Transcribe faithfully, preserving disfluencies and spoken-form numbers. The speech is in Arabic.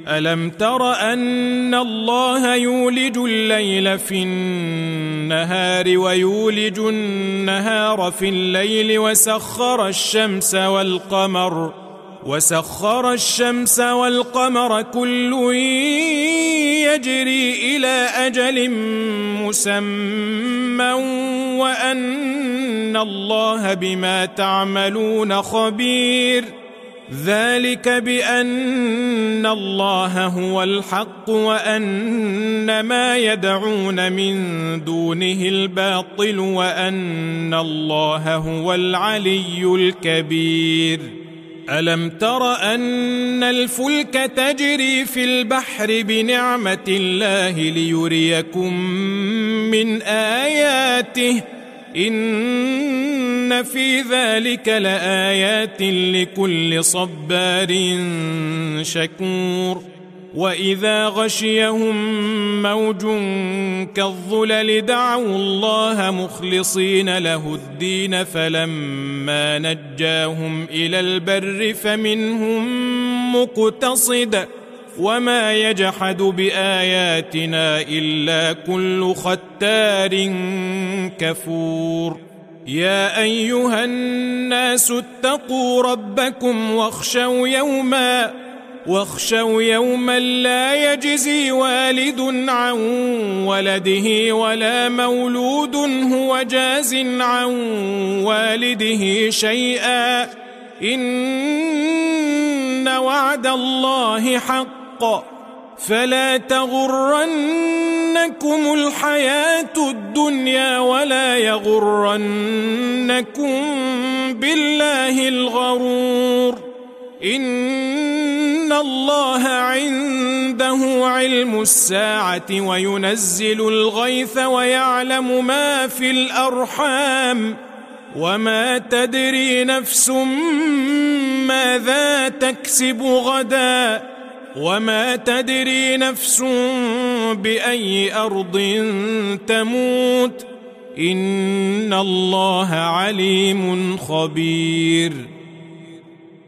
ألم تر أن الله يولج الليل في النهار ويولج النهار في الليل وسخر الشمس والقمر وسخر الشمس والقمر كل يجري إلى أجل مسمى وأن الله بما تعملون خبير ذلك بأن الله هو الحق وأن ما يدعون من دونه الباطل وأن الله هو العلي الكبير ألم تر أن الفلك تجري في البحر بنعمة الله ليريكم من آياته إن في ذلك لآيات لكل صبار شكور وإذا غشيهم موج كالظلل دعوا الله مخلصين له الدين فلما نجاهم إلى البر فمنهم مقتصد وما يجحد بآياتنا إلا كل ختار كفور يا أيها الناس اتقوا ربكم واخشوا يوما واخشوا يوما لا يجزي والد عن ولده ولا مولود هو جاز عن والده شيئا إن وعد الله حق فلا تغرنكم الحياة الدنيا ولا يغرنكم بالله الغرور إن الله عنده علم الساعة وينزل الغيث ويعلم ما في الأرحام وما تدري نفس ماذا تكسب غدا وما تدري نفس بأي أرض تموت إن الله عليم خبير